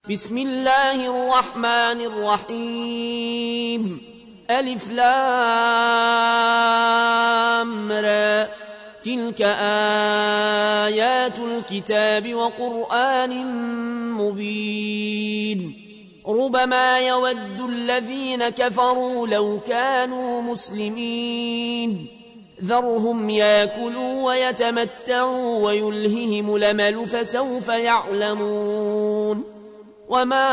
بسم الله الرحمن الرحيم. ألف لام را، تلك آيات الكتاب وقرآن مبين. ربما يود الذين كفروا لو كانوا مسلمين، ذرهم ياكلوا ويتمتعوا ويلههم الأمل فسوف يعلمون. وما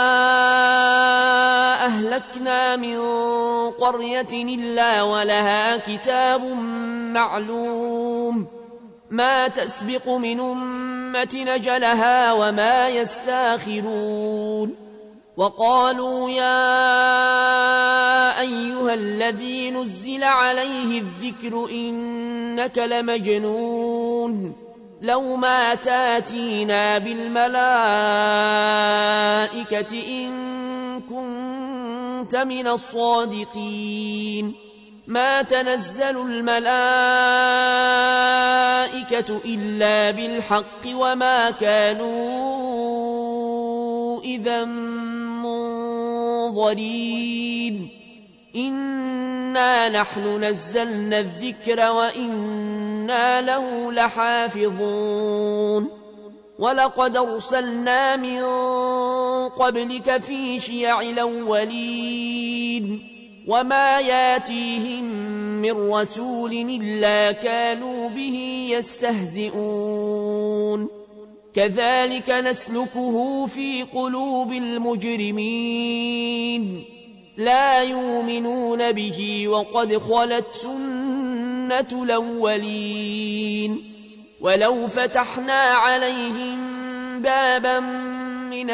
أهلكنا من قرية إلا ولها كتاب معلوم، ما تسبق من أمة أجلها وما يستاخرون. وقالوا يا أيها الذي نزل عليه الذكر إنك لمجنون، لو ما تاتينا بالملائكة إن كنت من الصادقين. ما تنزل الملائكة إلا بالحق وما كانوا إذا منظرين. إنا نحن نزلنا الذكر وإنا له لحافظون. ولقد أرسلنا من قبلك في شيع الأولين، وما ياتيهم من رسول إلا كانوا به يستهزئون. كذلك نسلكه في قلوب المجرمين، لا يؤمنون به وقد خلت سنة الأولين. ولو فتحنا عليهم بابا من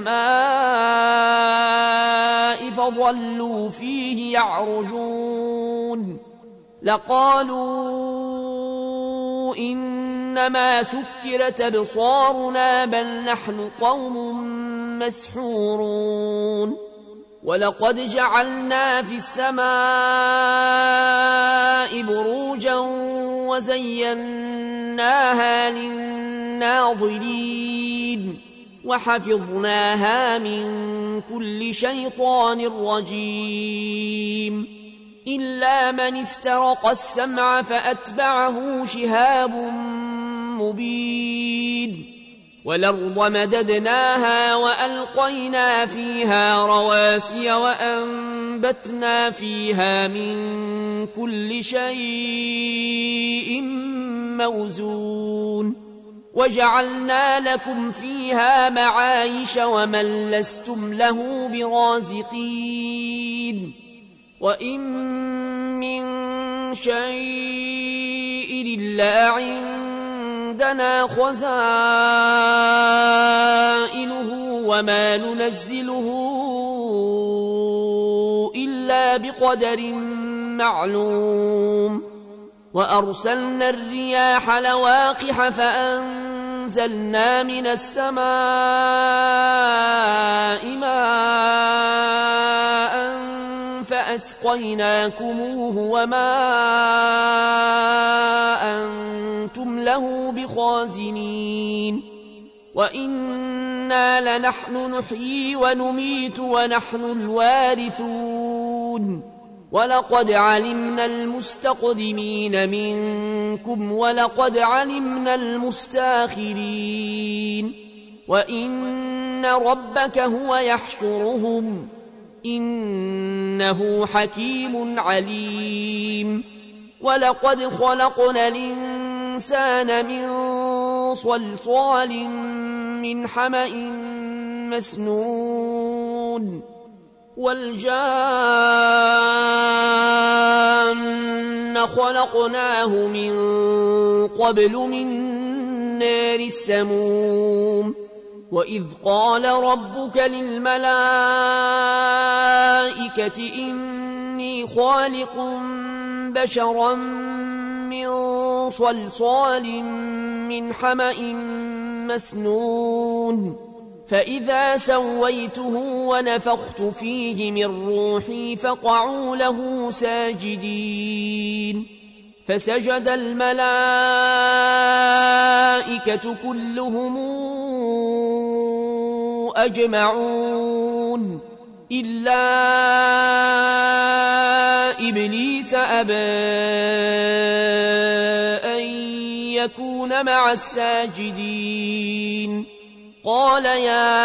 السماء فظلوا فيه يعرجون لقالوا إنما سكرت أبصارنا بل نحن قوم مسحورون. ولقد جعلنا في السماء بروجا وزيناها للناظرين وحفظناها من كل شيطان رجيم، إلا من استرق السمع فأتبعه شهاب مبين. والأرض مددناها وألقينا فيها رواسي وأنبتنا فيها من كل شيء موزون، وجعلنا لكم فيها معايش ومن لستم له برازقين. وإن من شيء إلا عندنا خزائنه وما ننزله إلا بقدر معلوم. وأرسلنا الرياح لواقح فأنزلنا من السماء ماء فأسقيناكموه وما أنتم له بخازنين. وإنا لنحن نحيي ونميت ونحن الوارثون. ولقد علمنا المستقدمين منكم ولقد علمنا المستاخرين. وإن ربك هو يحشرهم إنه حكيم عليم. ولقد خلقنا الإنسان من صلصال من حمأ مسنون، والجان خلقناه من قبل من نار السموم. وإذ قال ربك للملائكة إني خالق بشرا من صلصال من حمأ مسنون، فإذا سويته ونفخت فيه من روحي فقعوا له ساجدين. فسجد الملائكة كلهم أجمعون إلا إبليس أبى أن يكون مع الساجدين قال يا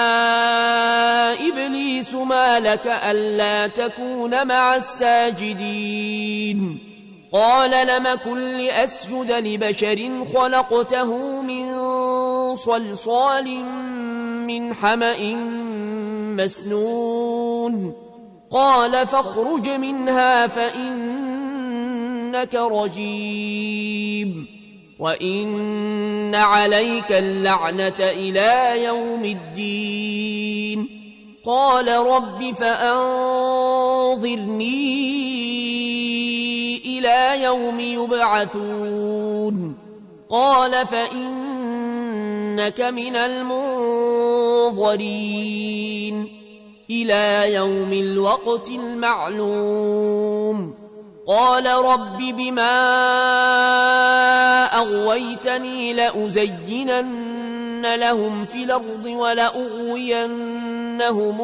إبليس ما لك ألا تكون مع الساجدين قال لم كن لأسجد لبشر خلقته من صلصال من حمأ مسنون قال فاخرج منها فإنك رجيم وإن عليك اللعنة إلى يوم الدين قال رب فأنظرني إلى يوم يبعثون قال فإنك من المنظرين إلى يوم الوقت المعلوم قال رب بما أغويتني لأزينن لهم في الأرض ولأغوينهم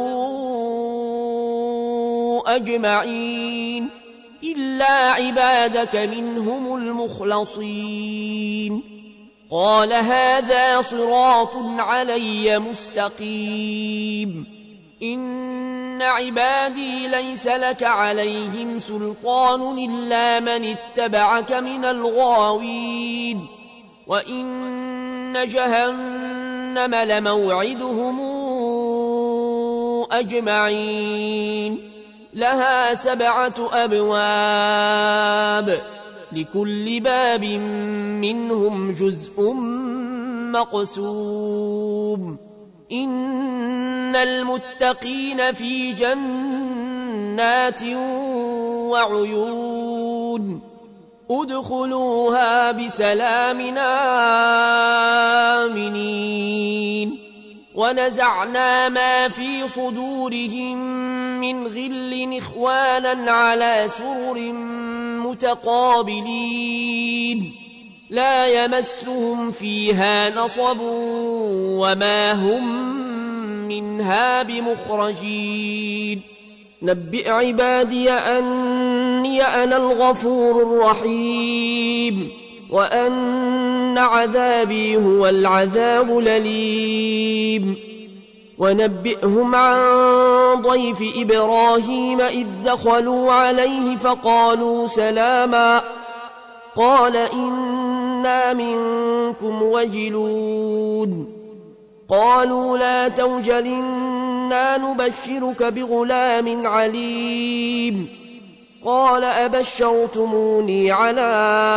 أجمعين إلا عبادك منهم المخلصين قال هذا صراط علي مستقيم إن عبادي ليس لك عليهم سلطان إلا من اتبعك من الغاوين وإن جهنم لموعدهم أجمعين لها 7 أبواب لكل باب منهم جزء مقسوم إن المتقين في جنات وعيون ادخلوها بسلام آمنين ونزعنا ما في صدورهم من غل إخوانا على سرر متقابلين لا يمسهم فيها نصب وما هم منها بمخرجين نبئ عبادي أني أنا الغفور الرحيم وأن عذابي هو العذاب الأليم ونبئهم عن ضيف إبراهيم إذ دخلوا عليه فقالوا سلاما قال إنا منكم وجلون قالوا لا توجل إنا نبشرك بغلام عليم قال أبشرتموني على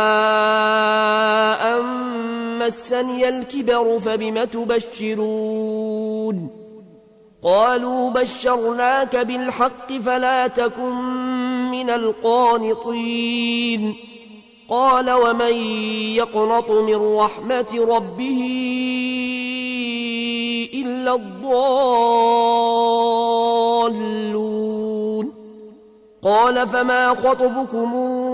أن مسني الكبر فبم تبشرون قالوا بشرناك بالحق فلا تكن من القانطين قال ومن يقنط من رحمة ربه إلا الضالون قال فما خطبكم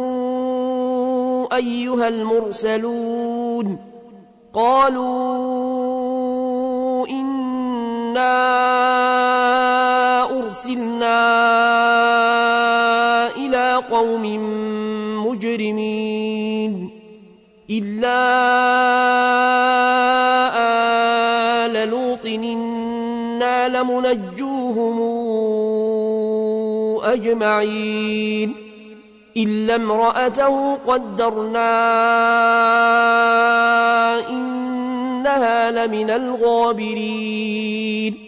أيها المرسلون قالوا إنا أرسلنا إلى قوم مجرمين إلا آل لوط إنا لمنجوهم أجمعين إلا امرأته قدرنا إنها لمن الغابرين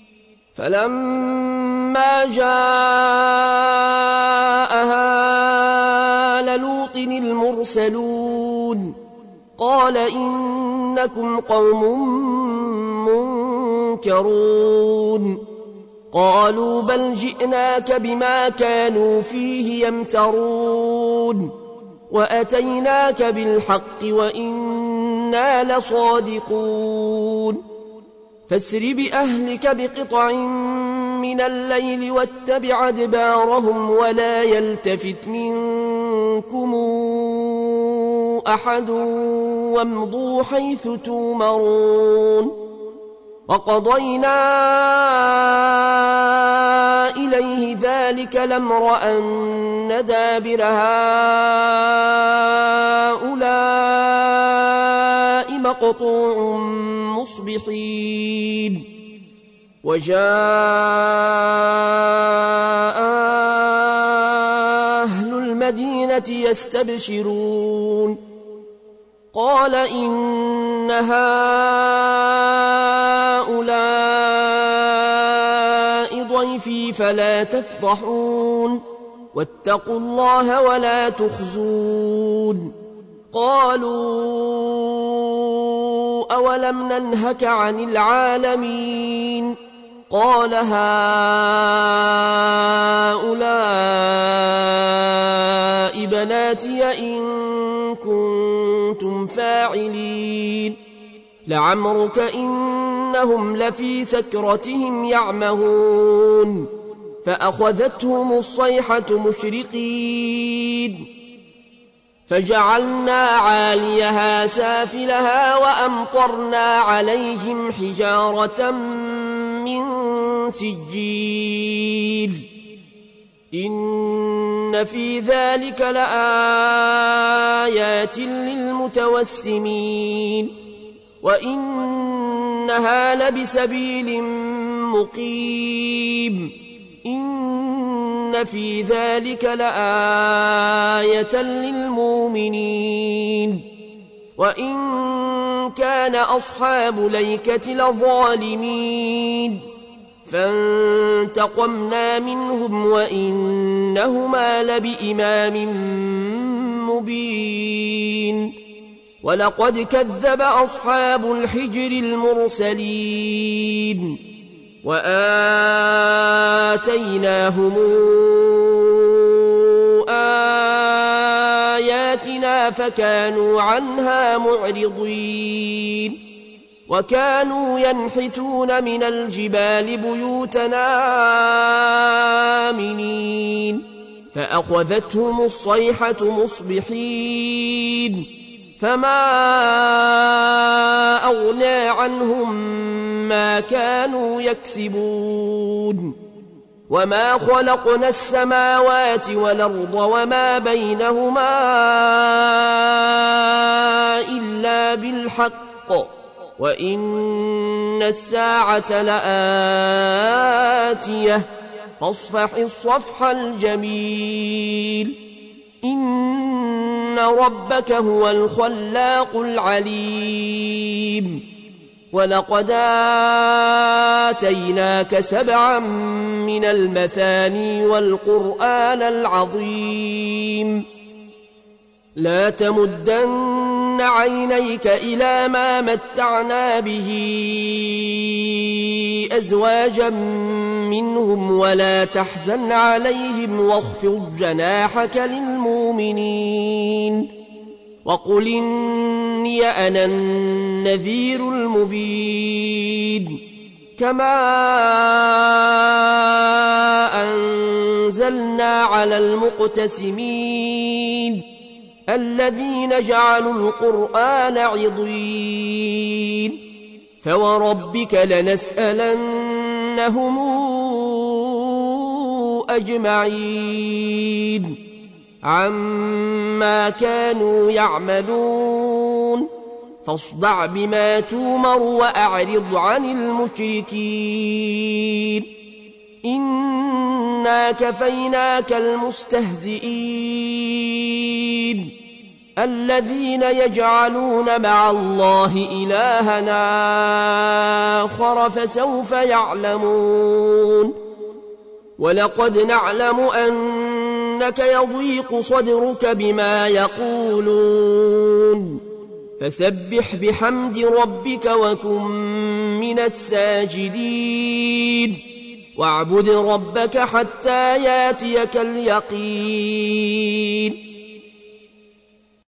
فلما جاءها لوط المرسلون قال إنكم قوم منكرون قالوا بل جئناك بما كانوا فيه يمترون وأتيناك بالحق وإنا لصادقون فاسر بأهلك بقطع من الليل واتبع أدبارهم ولا يلتفت منكم أحد وامضوا حيث تومرون وقضينا إليه ذلك الأمر أن دابر هؤلاء مقطوع مصبحين وجاء أهل المدينة يستبشرون قال إن هؤلاء ضيفي فلا تفضحون واتقوا الله ولا تخزون قالوا أولم ننهك عن العالمين قال هؤلاء بناتي إن كنتم فاعلين لعمرك إنهم لفي سكرتهم يعمهون فأخذتهم الصيحة مشرقين فجعلنا عاليها سافلها وأمطرنا عليهم حجارة من سجيل إن في ذلك لآيات للمتوسمين وإنها لبسبيل مقيم إن في ذلك لآية للمؤمنين وإن كان أصحاب ليكة لظالمين فانتقمنا منهم وإنهما لبإمام مبين ولقد كذب أصحاب الحجر المرسلين وآتيناهم آياتنا فكانوا عنها معرضين وكانوا ينحتون من الجبال بيوتنا آمنين فأخذتهم الصيحة مصبحين فما أغنى عنهم ما كانوا يكسبون وما خلقنا السماوات والأرض وما بينهما إلا بالحق وإن الساعة لآتية فاصفح الصفح الجميل إن ربك هو الخلاق العليم ولقد آتيناك 7 من المثاني والقرآن العظيم لا تمدن عينيك إلى ما متعنا به أزواجا منهم ولا تحزن عليهم واخفض جناحك للمؤمنين وقل إني أنا النذير المبين كما أنزلنا على المقتسمين الذين جعلوا القرآن عضين فوربك لنسألنهم أجمعين عما كانوا يعملون فاصدع بما تومر وأعرض عن المشركين إنا كفيناك المستهزئين الذين يجعلون مع الله إلهنا آخر فسوف يعلمون ولقد نعلم أنك يضيق صدرك بما يقولون فسبح بحمد ربك وكن من الساجدين واعبد ربك حتى ياتيك اليقين